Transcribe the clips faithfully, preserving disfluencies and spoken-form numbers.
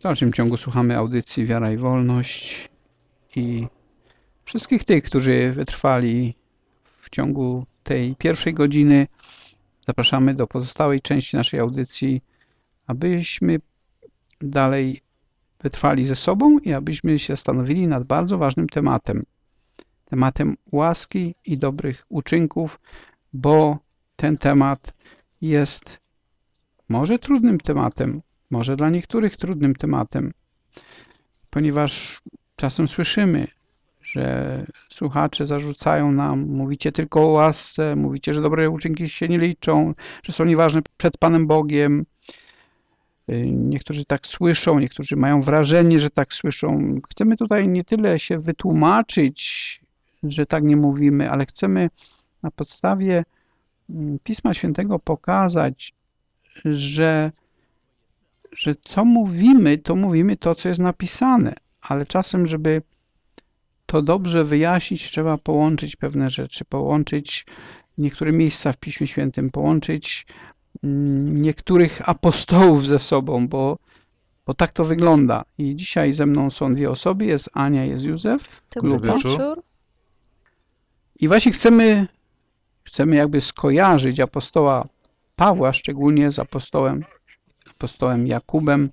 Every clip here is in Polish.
W dalszym ciągu słuchamy audycji Wiara i Wolność i wszystkich tych, którzy wytrwali w ciągu tej pierwszej godziny. Zapraszamy do pozostałej części naszej audycji, abyśmy dalej wytrwali ze sobą i abyśmy się zastanowili nad bardzo ważnym tematem. Tematem łaski i dobrych uczynków, bo ten temat jest może trudnym tematem, może dla niektórych trudnym tematem, ponieważ czasem słyszymy, że słuchacze zarzucają nam, mówicie tylko o łasce, mówicie, że dobre uczynki się nie liczą, że są nieważne przed Panem Bogiem. Niektórzy tak słyszą, niektórzy mają wrażenie, że tak słyszą. Chcemy tutaj nie tyle się wytłumaczyć, że tak nie mówimy, ale chcemy na podstawie Pisma Świętego pokazać, że, że co mówimy, to mówimy to, co jest napisane, ale czasem, żeby to dobrze wyjaśnić, trzeba połączyć pewne rzeczy, połączyć niektóre miejsca w Piśmie Świętym, połączyć niektórych apostołów ze sobą, bo, bo tak to wygląda. I dzisiaj ze mną są dwie osoby, jest Ania, jest Józef. Dobry wieczór. I właśnie chcemy, chcemy jakby skojarzyć apostoła Pawła, szczególnie z apostołem, apostołem Jakubem,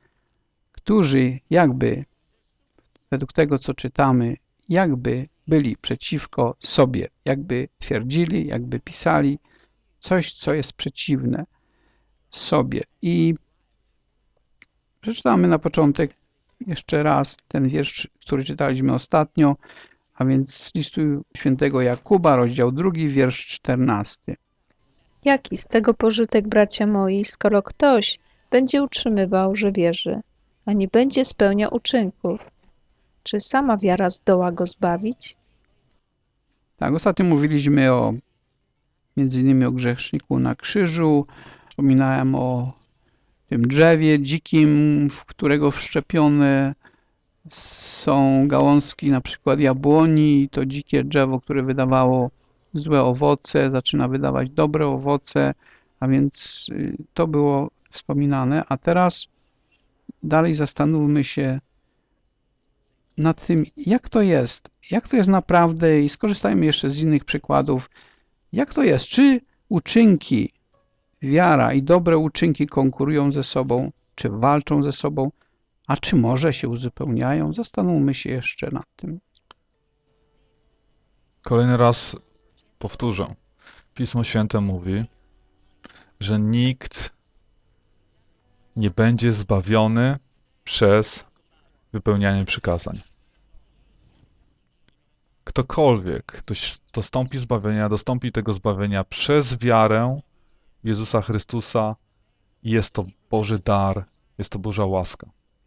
którzy jakby według tego, co czytamy, jakby byli przeciwko sobie, jakby twierdzili, jakby pisali coś, co jest przeciwne sobie. I przeczytamy na początek jeszcze raz ten wiersz, który czytaliśmy ostatnio, a więc z listu świętego Jakuba, rozdział drugi, wiersz czternasty. Jaki z tego pożytek, bracia moi, skoro ktoś będzie utrzymywał, że wierzy, a nie będzie spełniał uczynków? Czy sama wiara zdoła go zbawić? Tak, ostatnio mówiliśmy o między innymi o grzeszniku na krzyżu. Wspominałem o tym drzewie dzikim, w którego wszczepione są gałązki na przykład jabłoni. To dzikie drzewo, które wydawało złe owoce, zaczyna wydawać dobre owoce, a więc to było wspominane. A teraz dalej zastanówmy się nad tym, jak to jest, jak to jest naprawdę i skorzystajmy jeszcze z innych przykładów. Jak to jest? Czy uczynki, wiara i dobre uczynki konkurują ze sobą, czy walczą ze sobą, a czy może się uzupełniają? Zastanówmy się jeszcze nad tym. Kolejny raz powtórzę. Pismo Święte mówi, że nikt nie będzie zbawiony przez wypełnianie przykazań. Ktokolwiek dostąpi zbawienia, dostąpi tego zbawienia przez wiarę w Jezusa Chrystusa i jest to Boży dar, jest to Boża łaska.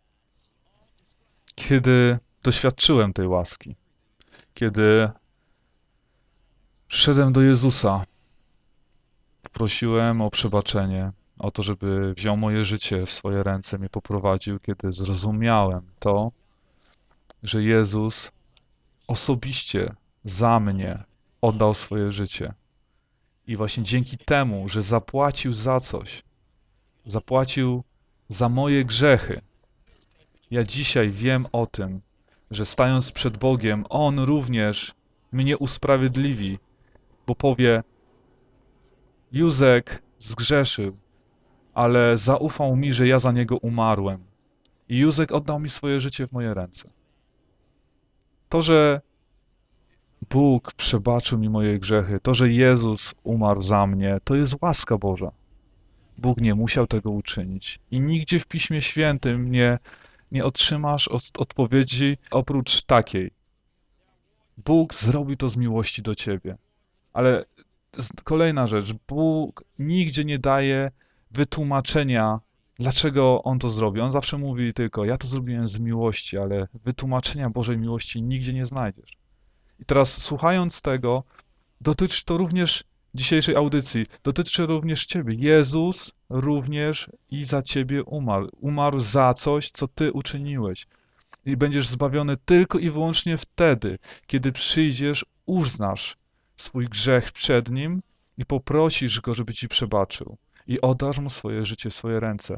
Kiedy doświadczyłem tej łaski, kiedy przyszedłem do Jezusa, prosiłem o przebaczenie, o to, żeby wziął moje życie w swoje ręce, mnie poprowadził, kiedy zrozumiałem to, że Jezus osobiście za mnie oddał swoje życie. I właśnie dzięki temu, że zapłacił za coś, zapłacił za moje grzechy, ja dzisiaj wiem o tym, że stając przed Bogiem, On również mnie usprawiedliwi, bo powie, Józek zgrzeszył, ale zaufał mi, że ja za niego umarłem. I Józek oddał mi swoje życie w moje ręce. To, że Bóg przebaczył mi moje grzechy, to, że Jezus umarł za mnie, to jest łaska Boża. Bóg nie musiał tego uczynić. I nigdzie w Piśmie Świętym nie, nie otrzymasz odpowiedzi oprócz takiej. Bóg zrobi to z miłości do ciebie. Ale kolejna rzecz, Bóg nigdzie nie daje wytłumaczenia, dlaczego On to zrobi. On zawsze mówi tylko, ja to zrobiłem z miłości, ale wytłumaczenia Bożej miłości nigdzie nie znajdziesz. I teraz słuchając tego, dotyczy to również dzisiejszej audycji, dotyczy również ciebie. Jezus również i za ciebie umarł. Umarł za coś, co ty uczyniłeś. I będziesz zbawiony tylko i wyłącznie wtedy, kiedy przyjdziesz, uznasz swój grzech przed Nim i poprosisz Go, żeby ci przebaczył. I oddasz Mu swoje życie, swoje ręce.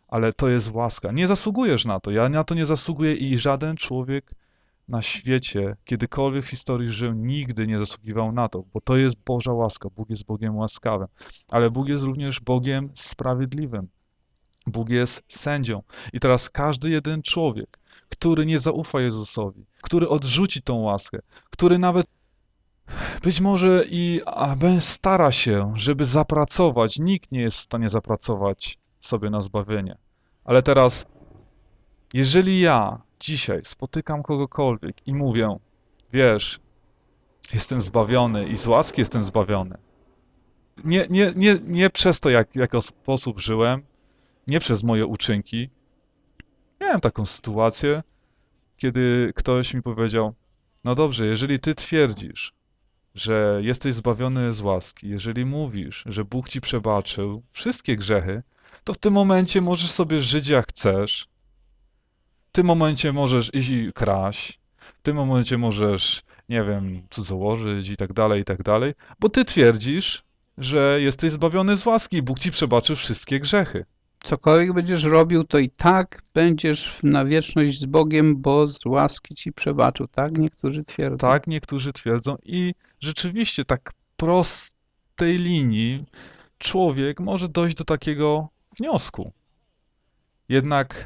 ale to jest łaska. Nie zasługujesz na to, ja na to nie zasługuję i żaden człowiek na świecie, kiedykolwiek w historii żył, nigdy nie zasługiwał na to, bo to jest Boża łaska. Bóg jest Bogiem łaskawym, ale Bóg jest również Bogiem sprawiedliwym. Bóg jest sędzią. I teraz każdy jeden człowiek, który nie zaufa Jezusowi, który odrzuci tą łaskę, który nawet być może i a, stara się, żeby zapracować, nikt nie jest w stanie zapracować sobie na zbawienie. Ale teraz, jeżeli ja dzisiaj spotykam kogokolwiek i mówię, wiesz, jestem zbawiony i z łaski jestem zbawiony, nie, nie, nie, nie przez to, jak, jaki sposób żyłem, nie przez moje uczynki. Miałem taką sytuację, kiedy ktoś mi powiedział, no dobrze, jeżeli ty twierdzisz, że jesteś zbawiony z łaski, jeżeli mówisz, że Bóg ci przebaczył wszystkie grzechy, to w tym momencie możesz sobie żyć jak chcesz, w tym momencie możesz iść i kraść, w tym momencie możesz, nie wiem, cudzołożyć i tak dalej, i tak dalej, bo ty twierdzisz, że jesteś zbawiony z łaski i Bóg ci przebaczył wszystkie grzechy. Cokolwiek będziesz robił, to i tak będziesz na wieczność z Bogiem, bo z łaski ci przebaczył. Tak niektórzy twierdzą. Tak niektórzy twierdzą i rzeczywiście tak prostej linii człowiek może dojść do takiego wniosku. Jednak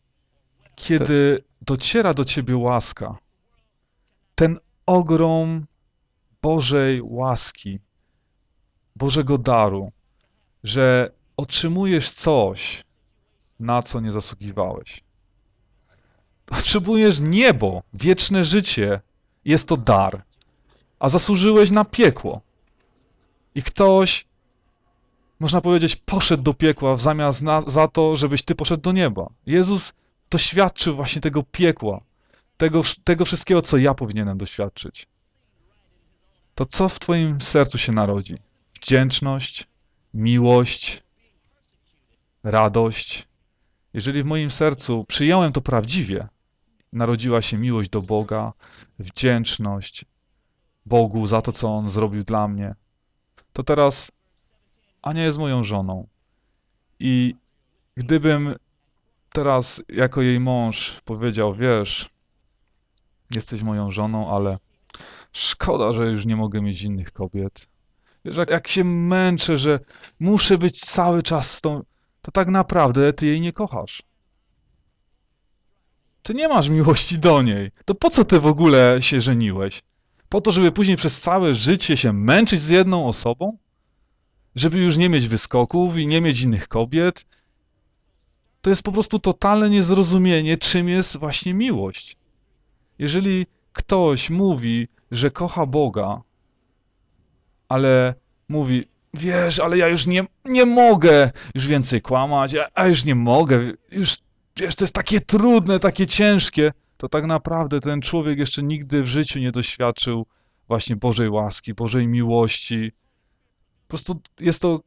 kiedy dociera do ciebie łaska, ten ogrom Bożej łaski, Bożego daru, że otrzymujesz coś, na co nie zasługiwałeś. Otrzymujesz niebo, wieczne życie, jest to dar, a zasłużyłeś na piekło. I ktoś, można powiedzieć, poszedł do piekła w zamiast na, za to, żebyś ty poszedł do nieba. Jezus doświadczył właśnie tego piekła, tego, tego wszystkiego, co ja powinienem doświadczyć. To co w twoim sercu się narodzi? Wdzięczność, miłość, radość. Jeżeli w moim sercu przyjąłem to prawdziwie, narodziła się miłość do Boga, wdzięczność Bogu za to, co On zrobił dla mnie, to teraz Ania jest moją żoną. I gdybym teraz jako jej mąż powiedział, wiesz, jesteś moją żoną, ale szkoda, że już nie mogę mieć innych kobiet. Wiesz, jak, jak się męczę, że muszę być cały czas z tą, to tak naprawdę ty jej nie kochasz. Ty nie masz miłości do niej. To po co ty w ogóle się żeniłeś? Po to, żeby później przez całe życie się męczyć z jedną osobą? Żeby już nie mieć wyskoków i nie mieć innych kobiet? To jest po prostu totalne niezrozumienie, czym jest właśnie miłość. Jeżeli ktoś mówi, że kocha Boga, ale mówi, wiesz, ale ja już nie, nie mogę już więcej kłamać, ja, a już nie mogę, już, wiesz, to jest takie trudne, takie ciężkie, to tak naprawdę ten człowiek jeszcze nigdy w życiu nie doświadczył właśnie Bożej łaski, Bożej miłości. Po prostu jest to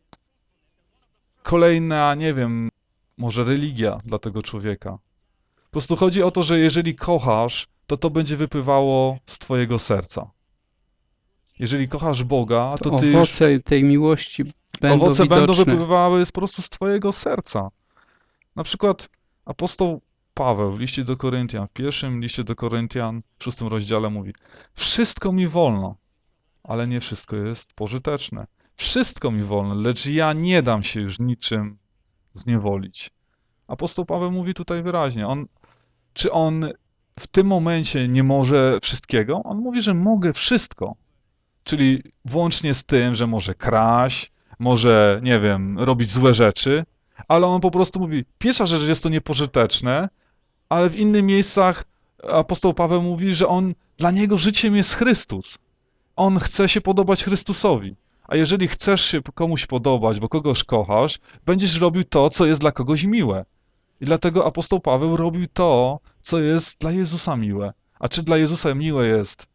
kolejna, nie wiem, może religia dla tego człowieka. Po prostu chodzi o to, że jeżeli kochasz, to to będzie wypływało z twojego serca. Jeżeli kochasz Boga, to, To ty już... owoce tej miłości będą Owoce widoczne. będą wypływały z, po prostu z twojego serca. Na przykład apostoł Paweł w liście do Koryntian, w pierwszym liście do Koryntian, w szóstym rozdziale mówi: wszystko mi wolno, ale nie wszystko jest pożyteczne. Wszystko mi wolno, lecz ja nie dam się już niczym zniewolić. Apostoł Paweł mówi tutaj wyraźnie. On, czy on w tym momencie nie może wszystkiego? On mówi, że mogę wszystko. Czyli włącznie z tym, że może kraść, może, nie wiem, robić złe rzeczy, ale on po prostu mówi, pierwsza rzecz jest to niepożyteczne, ale w innych miejscach apostoł Paweł mówi, że on, dla niego życiem jest Chrystus. On chce się podobać Chrystusowi. A jeżeli chcesz się komuś podobać, bo kogoś kochasz, będziesz robił to, co jest dla kogoś miłe. I dlatego apostoł Paweł robił to, co jest dla Jezusa miłe. A czy dla Jezusa miłe jest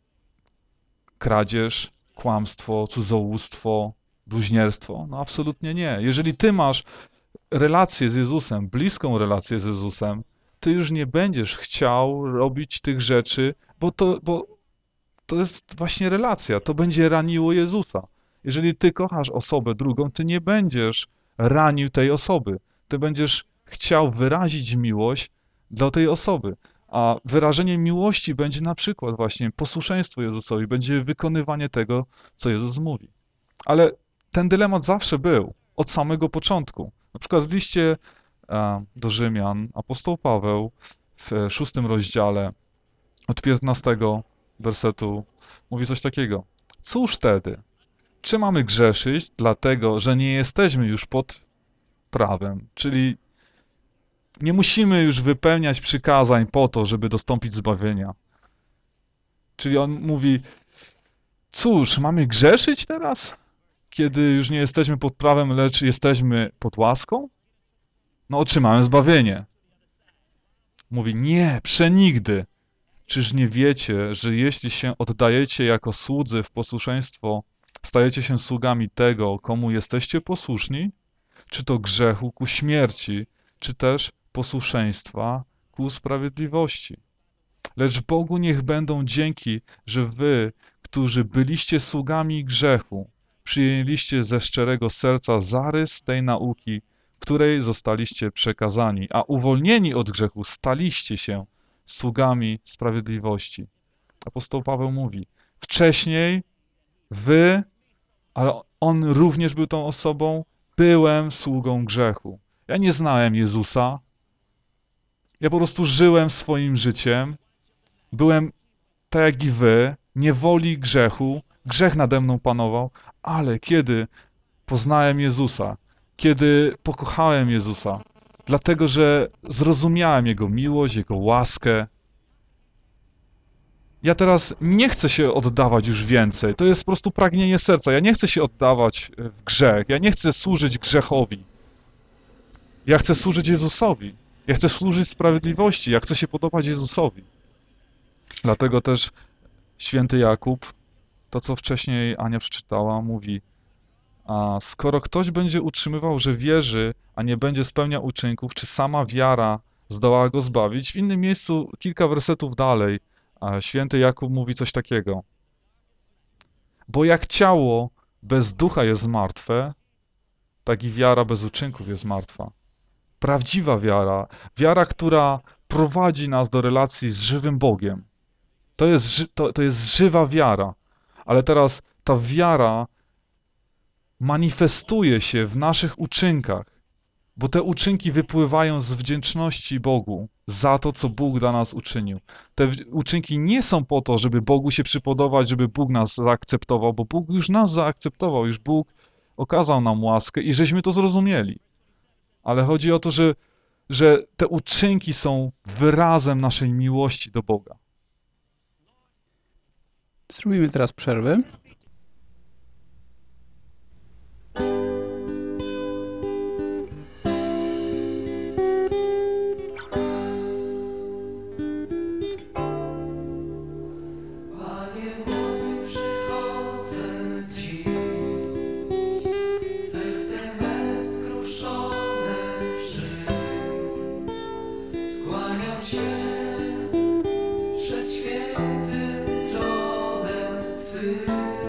kradzież, kłamstwo, cudzołóstwo, bluźnierstwo? No absolutnie nie. Jeżeli ty masz relację z Jezusem, bliską relację z Jezusem, ty już nie będziesz chciał robić tych rzeczy, bo to, bo to jest właśnie relacja. To będzie raniło Jezusa. Jeżeli ty kochasz osobę drugą, ty nie będziesz ranił tej osoby. Ty będziesz chciał wyrazić miłość dla tej osoby. A wyrażeniem miłości będzie na przykład właśnie posłuszeństwo Jezusowi, będzie wykonywanie tego, co Jezus mówi. Ale ten dylemat zawsze był, od samego początku. Na przykład w liście e, do Rzymian apostoł Paweł w szóstym rozdziale od piętnastego wersetu mówi coś takiego. Cóż wtedy? Czy mamy grzeszyć dlatego, że nie jesteśmy już pod prawem? Czyli nie musimy już wypełniać przykazań po to, żeby dostąpić zbawienia. Czyli on mówi, cóż, mamy grzeszyć teraz, kiedy już nie jesteśmy pod prawem, lecz jesteśmy pod łaską? No otrzymałem zbawienie. Mówi, nie, przenigdy. Czyż nie wiecie, że jeśli się oddajecie jako słudzy w posłuszeństwo, stajecie się sługami tego, komu jesteście posłuszni? Czy to grzechu ku śmierci, czy też posłuszeństwa ku sprawiedliwości. Lecz Bogu niech będą dzięki, że wy, którzy byliście sługami grzechu, przyjęliście ze szczerego serca zarys tej nauki, której zostaliście przekazani, a uwolnieni od grzechu staliście się sługami sprawiedliwości. Apostoł Paweł mówi, wcześniej wy, ale on również był tą osobą, byłem sługą grzechu. Ja nie znałem Jezusa, ja po prostu żyłem swoim życiem, byłem tak jak i wy, niewoli grzechu, grzech nade mną panował, ale kiedy poznałem Jezusa, kiedy pokochałem Jezusa, dlatego że zrozumiałem Jego miłość, Jego łaskę, ja teraz nie chcę się oddawać już więcej. To jest po prostu pragnienie serca. Ja nie chcę się oddawać w grzech. Ja nie chcę służyć grzechowi. Ja chcę służyć Jezusowi. Ja chcę służyć sprawiedliwości. Ja chcę się podobać Jezusowi. Dlatego też święty Jakub, to co wcześniej Ania przeczytała, mówi, a skoro ktoś będzie utrzymywał, że wierzy, a nie będzie spełniał uczynków, czy sama wiara zdoła go zbawić? W innym miejscu, kilka wersetów dalej, święty Jakub mówi coś takiego. Bo jak ciało bez ducha jest martwe, tak i wiara bez uczynków jest martwa. Prawdziwa wiara, wiara, która prowadzi nas do relacji z żywym Bogiem. To jest, to, to jest żywa wiara. Ale teraz ta wiara manifestuje się w naszych uczynkach, bo te uczynki wypływają z wdzięczności Bogu za to, co Bóg dla nas uczynił. Te uczynki nie są po to, żeby Bogu się przypodobać, żeby Bóg nas zaakceptował, bo Bóg już nas zaakceptował, już Bóg okazał nam łaskę i żeśmy to zrozumieli. Ale chodzi o to, że, że te uczynki są wyrazem naszej miłości do Boga. Zrobimy teraz przerwę. Przed świętym tronem Twym.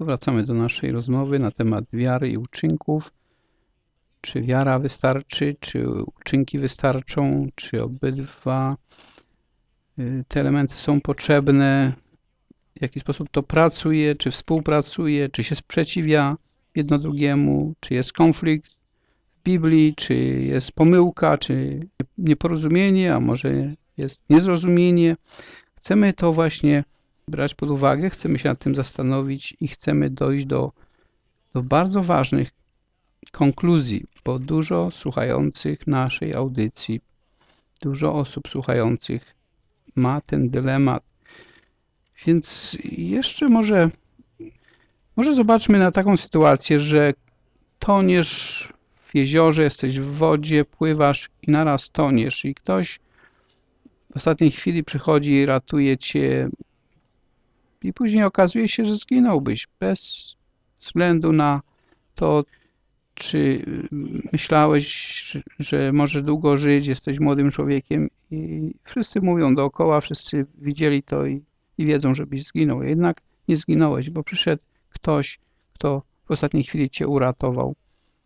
to wracamy do naszej rozmowy na temat wiary i uczynków. Czy wiara wystarczy, czy uczynki wystarczą, czy obydwa y, te elementy są potrzebne, w jaki sposób to pracuje, czy współpracuje, czy się sprzeciwia jedno drugiemu, czy jest konflikt w Biblii, czy jest pomyłka, czy nieporozumienie, a może jest niezrozumienie. Chcemy to właśnie brać pod uwagę, chcemy się nad tym zastanowić i chcemy dojść do, do bardzo ważnych konkluzji, bo dużo słuchających naszej audycji, dużo osób słuchających ma ten dylemat. Więc jeszcze może, może zobaczmy na taką sytuację, że toniesz w jeziorze, jesteś w wodzie, pływasz i naraz toniesz i ktoś w ostatniej chwili przychodzi i ratuje cię i później okazuje się, że zginąłbyś bez względu na to, czy myślałeś, że możesz długo żyć, jesteś młodym człowiekiem i wszyscy mówią dookoła, wszyscy widzieli to i, i wiedzą, żebyś zginął. Jednak nie zginąłeś, bo przyszedł ktoś, kto w ostatniej chwili cię uratował.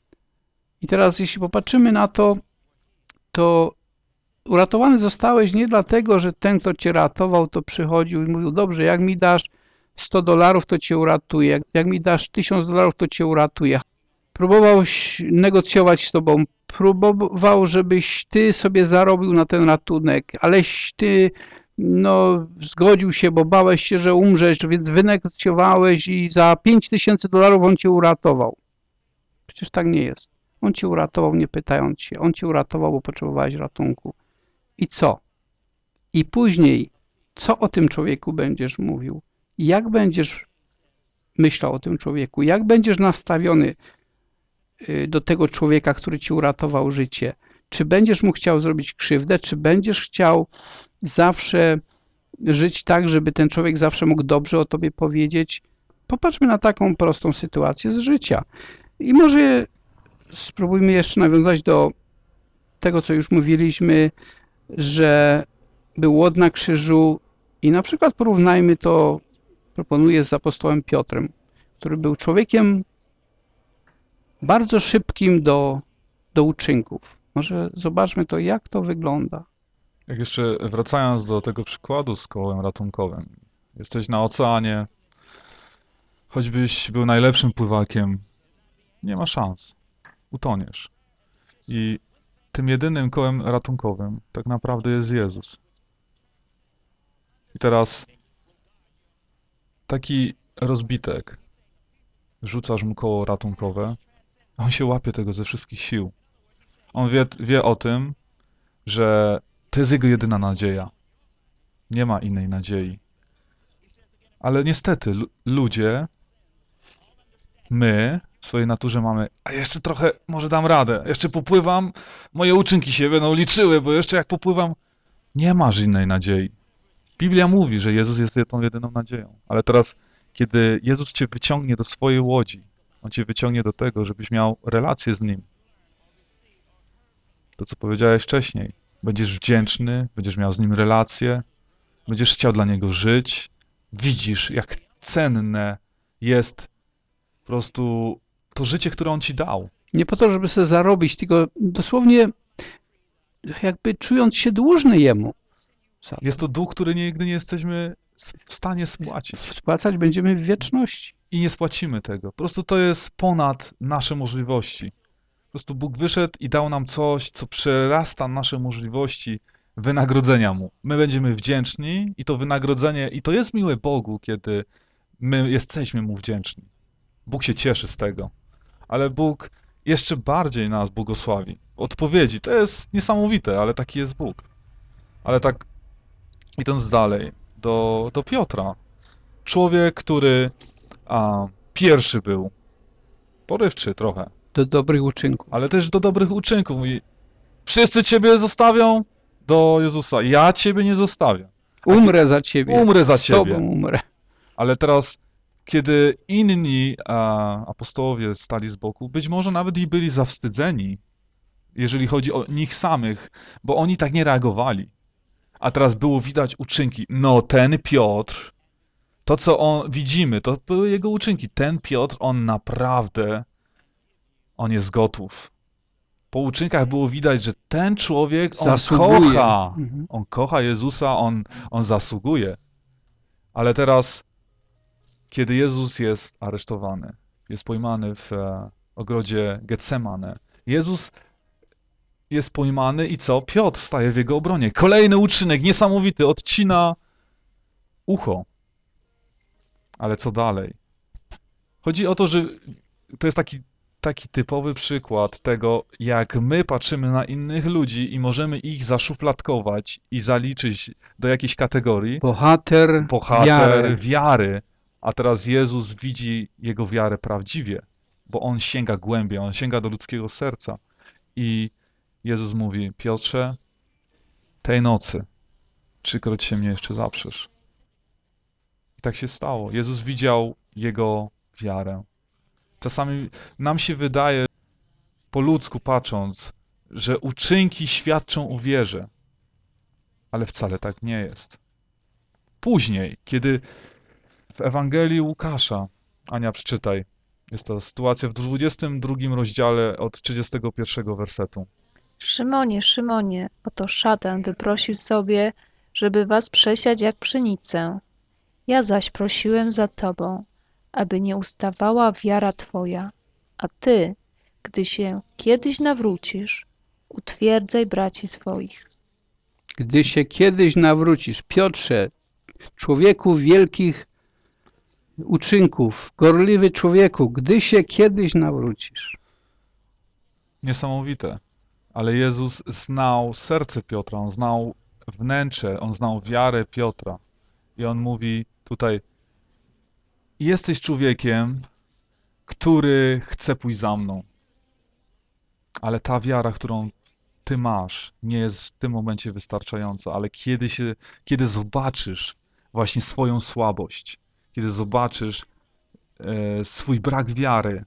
I teraz jeśli popatrzymy na to, to uratowany zostałeś nie dlatego, że ten, kto cię ratował, to przychodził i mówił, dobrze, jak mi dasz sto dolarów, to cię uratuję, jak, jak mi dasz tysiąc dolarów, to cię uratuję. Próbował negocjować z tobą, próbował, żebyś ty sobie zarobił na ten ratunek, aleś ty no, zgodził się, bo bałeś się, że umrzesz, więc wynegocjowałeś i za pięć tysięcy dolarów on cię uratował. Przecież tak nie jest. On cię uratował, nie pytając się. On cię uratował, bo potrzebowałeś ratunku. I co? I później, co o tym człowieku będziesz mówił? Jak będziesz myślał o tym człowieku? Jak będziesz nastawiony do tego człowieka, który ci uratował życie? Czy będziesz mu chciał zrobić krzywdę? Czy będziesz chciał zawsze żyć tak, żeby ten człowiek zawsze mógł dobrze o tobie powiedzieć? Popatrzmy na taką prostą sytuację z życia. I może spróbujmy jeszcze nawiązać do tego, co już mówiliśmy, że był łod na krzyżu i na przykład porównajmy to, proponuję, z apostołem Piotrem, który był człowiekiem bardzo szybkim do, do uczynków. Może zobaczmy to, jak to wygląda. Jak jeszcze wracając do tego przykładu z kołem ratunkowym. Jesteś na oceanie, choćbyś był najlepszym pływakiem, nie ma szans. Utoniesz. I tym jedynym kołem ratunkowym tak naprawdę jest Jezus. I teraz taki rozbitek, rzucasz mu koło ratunkowe, on się łapie tego ze wszystkich sił. On wie, wie o tym, że to jest jego jedyna nadzieja. Nie ma innej nadziei. Ale niestety ludzie, my w swojej naturze mamy, a jeszcze trochę, może dam radę, jeszcze popływam, moje uczynki się będą liczyły, bo jeszcze jak popływam, nie masz innej nadziei. Biblia mówi, że Jezus jest tą jedyną nadzieją, ale teraz, kiedy Jezus cię wyciągnie do swojej łodzi, On cię wyciągnie do tego, żebyś miał relację z Nim. To, co powiedziałeś wcześniej, będziesz wdzięczny, będziesz miał z Nim relację, będziesz chciał dla Niego żyć, widzisz, jak cenne jest po prostu to życie, które On ci dał. Nie po to, żeby sobie zarobić, tylko dosłownie jakby czując się dłużny Jemu. Jest to dług, który nigdy nie jesteśmy w stanie spłacić. Spłacać będziemy w wieczności. I nie spłacimy tego. Po prostu to jest ponad nasze możliwości. Po prostu Bóg wyszedł i dał nam coś, co przerasta nasze możliwości wynagrodzenia Mu. My będziemy wdzięczni i to wynagrodzenie, i to jest miłe Bogu, kiedy my jesteśmy Mu wdzięczni. Bóg się cieszy z tego. Ale Bóg jeszcze bardziej nas błogosławi. Odpowiedzi, to jest niesamowite, ale taki jest Bóg. Ale tak idąc dalej, do, do Piotra. Człowiek, który a, pierwszy był, porywczy trochę, Do dobrych uczynków. ale też do dobrych uczynków. Mówi, wszyscy ciebie zostawią do Jezusa, ja ciebie nie zostawię. Umrę za ciebie. Umrę za Z tobą ciebie. umrę. Ale teraz, kiedy inni a, apostołowie stali z boku, być może nawet i byli zawstydzeni, jeżeli chodzi o nich samych, bo oni tak nie reagowali. A teraz było widać uczynki. No ten Piotr, To, co on widzimy, to były jego uczynki. Ten Piotr, on naprawdę, on jest gotów. Po uczynkach było widać, że ten człowiek, on Zasługuje. kocha. Mhm. On kocha Jezusa, on, on zasługuje. Ale teraz, kiedy Jezus jest aresztowany, jest pojmany w e, ogrodzie Getsemane, Jezus jest pojmany i co? Piotr staje w jego obronie. Kolejny uczynek, niesamowity, odcina ucho. Ale co dalej? Chodzi o to, że to jest taki, taki typowy przykład tego, jak my patrzymy na innych ludzi i możemy ich zaszufladkować i zaliczyć do jakiejś kategorii. Bohater, Bohater wiary. wiary. A teraz Jezus widzi jego wiarę prawdziwie, bo on sięga głębiej, on sięga do ludzkiego serca. I Jezus mówi: Piotrze, tej nocy trzykroć się mnie jeszcze zaprzesz. I tak się stało. Jezus widział jego wiarę. Czasami nam się wydaje, po ludzku patrząc, że uczynki świadczą o wierze, ale wcale tak nie jest. Później, kiedy w Ewangelii Łukasza, Ania, przeczytaj, jest to sytuacja w dwudziestym drugim rozdziale od trzydziestego pierwszego wersetu. Szymonie, Szymonie, oto szatan wyprosił sobie, żeby was przesiać jak pszenicę. Ja zaś prosiłem za tobą, aby nie ustawała wiara twoja, a ty, gdy się kiedyś nawrócisz, utwierdzaj braci swoich. Gdy się kiedyś nawrócisz, Piotrze, człowieku wielkich uczynków, gorliwy człowieku, gdy się kiedyś nawrócisz. Niesamowite. Ale Jezus znał serce Piotra, on znał wnętrze, on znał wiarę Piotra. I on mówi tutaj: jesteś człowiekiem, który chce pójść za mną. Ale ta wiara, którą ty masz, nie jest w tym momencie wystarczająca. Ale kiedy, się, kiedy zobaczysz właśnie swoją słabość, kiedy zobaczysz e, swój brak wiary,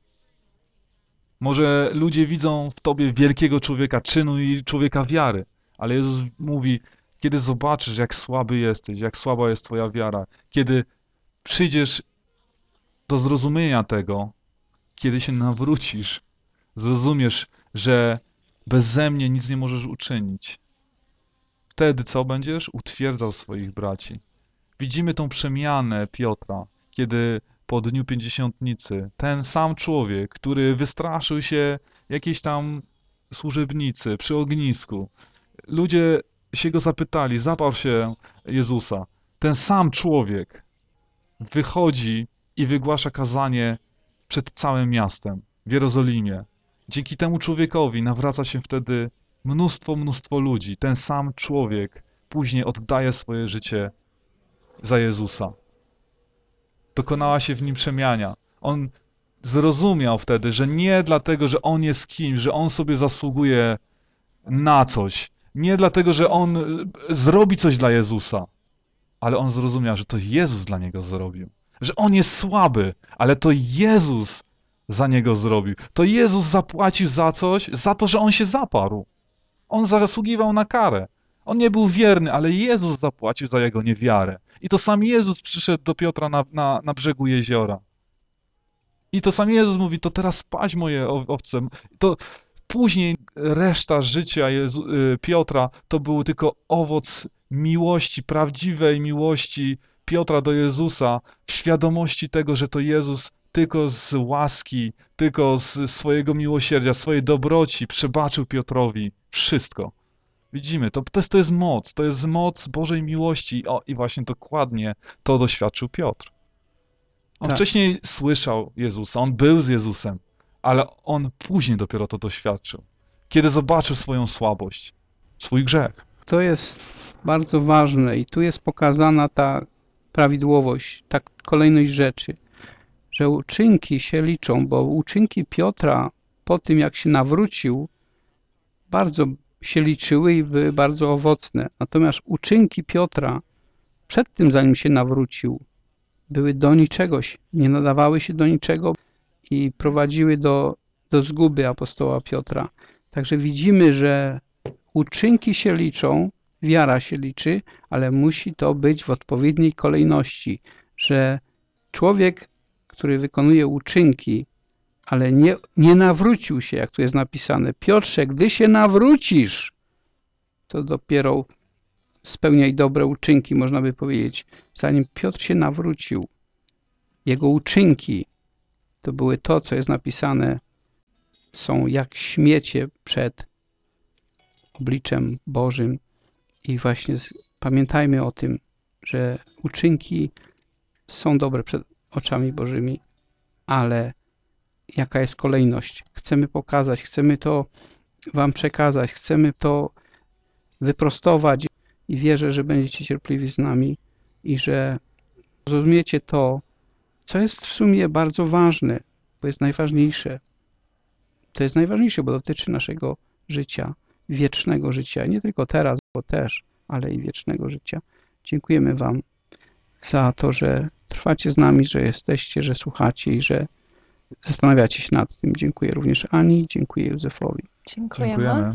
może ludzie widzą w tobie wielkiego człowieka czynu i człowieka wiary, ale Jezus mówi: kiedy zobaczysz, jak słaby jesteś, jak słaba jest twoja wiara, kiedy przyjdziesz do zrozumienia tego, kiedy się nawrócisz, zrozumiesz, że beze mnie nic nie możesz uczynić. Wtedy co będziesz? Utwierdzał swoich braci. Widzimy tą przemianę Piotra, kiedy po dniu pięćdziesiątnicy ten sam człowiek, który wystraszył się jakiejś tam służebnicy przy ognisku, ludzie się go zapytali, zaparł się Jezusa. Ten sam człowiek wychodzi i wygłasza kazanie przed całym miastem w Jerozolimie. Dzięki temu człowiekowi nawraca się wtedy mnóstwo, mnóstwo ludzi. Ten sam człowiek później oddaje swoje życie za Jezusa. Dokonała się w nim przemiana. On zrozumiał wtedy, że nie dlatego, że on jest kimś, że on sobie zasługuje na coś, nie dlatego, że on zrobi coś dla Jezusa, ale on zrozumiał, że to Jezus dla niego zrobił. Że on jest słaby, ale to Jezus za niego zrobił. To Jezus zapłacił za coś, za to, że on się zaparł. On zasługiwał na karę. On nie był wierny, ale Jezus zapłacił za jego niewiarę. I to sam Jezus przyszedł do Piotra na, na, na brzegu jeziora. I to sam Jezus mówi: to teraz paź moje owce. To później reszta życia Jezu, Piotra to był tylko owoc miłości, prawdziwej miłości Piotra do Jezusa, w świadomości tego, że to Jezus tylko z łaski, tylko z swojego miłosierdzia, swojej dobroci przebaczył Piotrowi wszystko. Widzimy, to, to, jest, to jest moc, to jest moc Bożej miłości. O, i właśnie dokładnie to doświadczył Piotr. On Tak. wcześniej słyszał Jezusa, on był z Jezusem, ale on później dopiero to doświadczył, kiedy zobaczył swoją słabość, swój grzech. To jest bardzo ważne i tu jest pokazana ta prawidłowość, ta kolejność rzeczy, że uczynki się liczą, bo uczynki Piotra po tym, jak się nawrócił, bardzo się liczyły i były bardzo owocne. Natomiast uczynki Piotra przed tym, zanim się nawrócił, były do niczegoś, nie nadawały się do niczego i prowadziły do, do zguby apostoła Piotra. Także widzimy, że uczynki się liczą, wiara się liczy, ale musi to być w odpowiedniej kolejności, że człowiek, który wykonuje uczynki, ale nie, nie nawrócił się, jak tu jest napisane. Piotrze, gdy się nawrócisz, to dopiero spełniaj dobre uczynki, można by powiedzieć. Zanim Piotr się nawrócił, jego uczynki to były to, co jest napisane, są jak śmiecie przed obliczem Bożym. I właśnie pamiętajmy o tym, że uczynki są dobre przed oczami Bożymi, ale jaka jest kolejność? Chcemy pokazać, chcemy to wam przekazać, chcemy to wyprostować i wierzę, że będziecie cierpliwi z nami i że zrozumiecie to, co jest w sumie bardzo ważne, bo jest najważniejsze. To jest najważniejsze, bo dotyczy naszego życia, wiecznego życia. Nie tylko teraz, bo też, ale i wiecznego życia. Dziękujemy wam za to, że trwacie z nami, że jesteście, że słuchacie i że zastanawiacie się nad tym. Dziękuję również Ani, dziękuję Józefowi. Dziękujemy. Dziękujemy.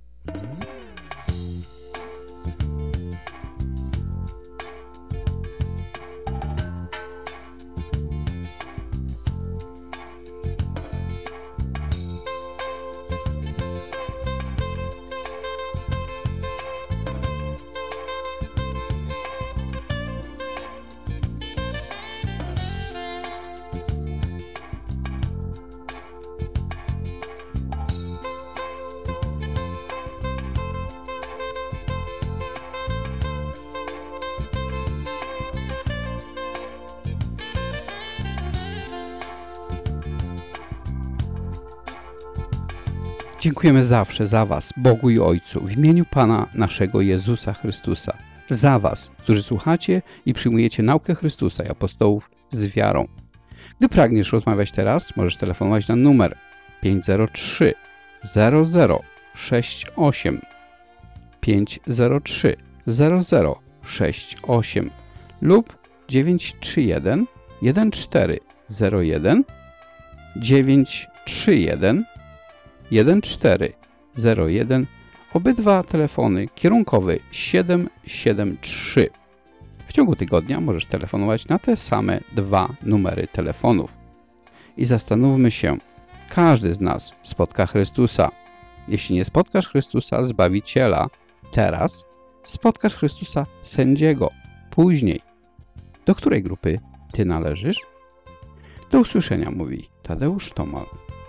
Dziękujemy zawsze za was, Bogu i Ojcu, w imieniu Pana naszego Jezusa Chrystusa. Za was, którzy słuchacie i przyjmujecie naukę Chrystusa i apostołów z wiarą. Gdy pragniesz rozmawiać teraz, możesz telefonować na numer pięć zero trzy zero zero sześć osiem pięć zero trzy zero zero sześć osiem lub dziewięć trzy jeden jeden cztery zero jeden dziewięć trzy jeden jeden cztery zero jeden. Obydwa telefony kierunkowy siedem siedem trzy. W ciągu tygodnia możesz telefonować na te same dwa numery telefonów. I zastanówmy się, każdy z nas spotka Chrystusa. Jeśli nie spotkasz Chrystusa, Zbawiciela, teraz spotkasz Chrystusa, Sędziego, później. Do której grupy ty należysz? Do usłyszenia, mówi Tadeusz Tomal.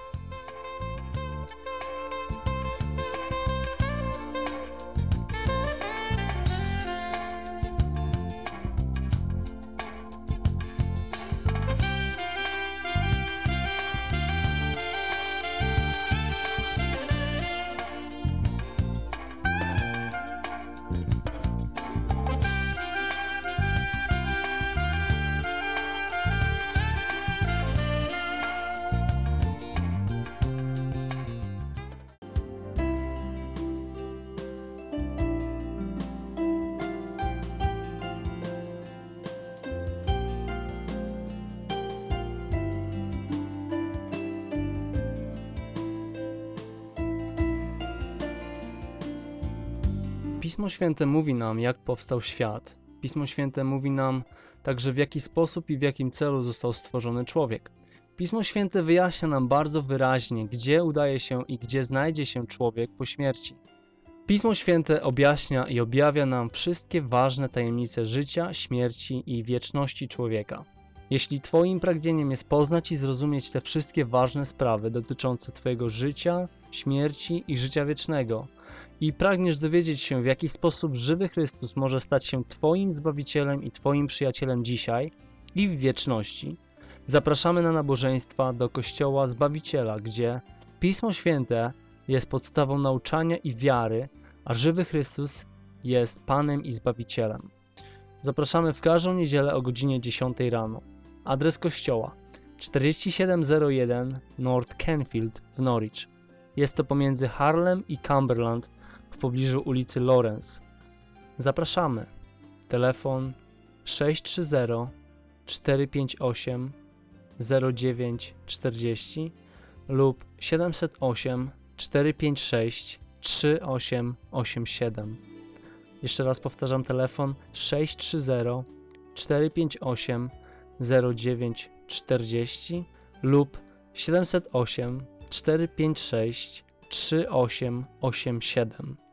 Pismo Święte mówi nam, jak powstał świat. Pismo Święte mówi nam także, w jaki sposób i w jakim celu został stworzony człowiek. Pismo Święte wyjaśnia nam bardzo wyraźnie, gdzie udaje się i gdzie znajdzie się człowiek po śmierci. Pismo Święte objaśnia i objawia nam wszystkie ważne tajemnice życia, śmierci i wieczności człowieka. Jeśli Twoim pragnieniem jest poznać i zrozumieć te wszystkie ważne sprawy dotyczące Twojego życia, śmierci i życia wiecznego i pragniesz dowiedzieć się, w jaki sposób żywy Chrystus może stać się Twoim Zbawicielem i Twoim przyjacielem dzisiaj i w wieczności, zapraszamy na nabożeństwa do Kościoła Zbawiciela, gdzie Pismo Święte jest podstawą nauczania i wiary, a żywy Chrystus jest Panem i Zbawicielem. Zapraszamy w każdą niedzielę o godzinie dziesiątej rano. Adres kościoła czterdzieści siedem zero jeden North Canfield w Norwich. Jest to pomiędzy Harlem i Cumberland w pobliżu ulicy Lawrence. Zapraszamy. Telefon sześć trzy zero cztery pięć osiem zero dziewięć czterdzieści lub siedem zero osiem cztery pięć sześć trzy osiem osiem siedem. Jeszcze raz powtarzam telefon sześć trzy zero cztery pięć osiem zero dziewięć czterdzieści lub siedem zero osiem cztery pięć sześć trzy osiem osiem siedem.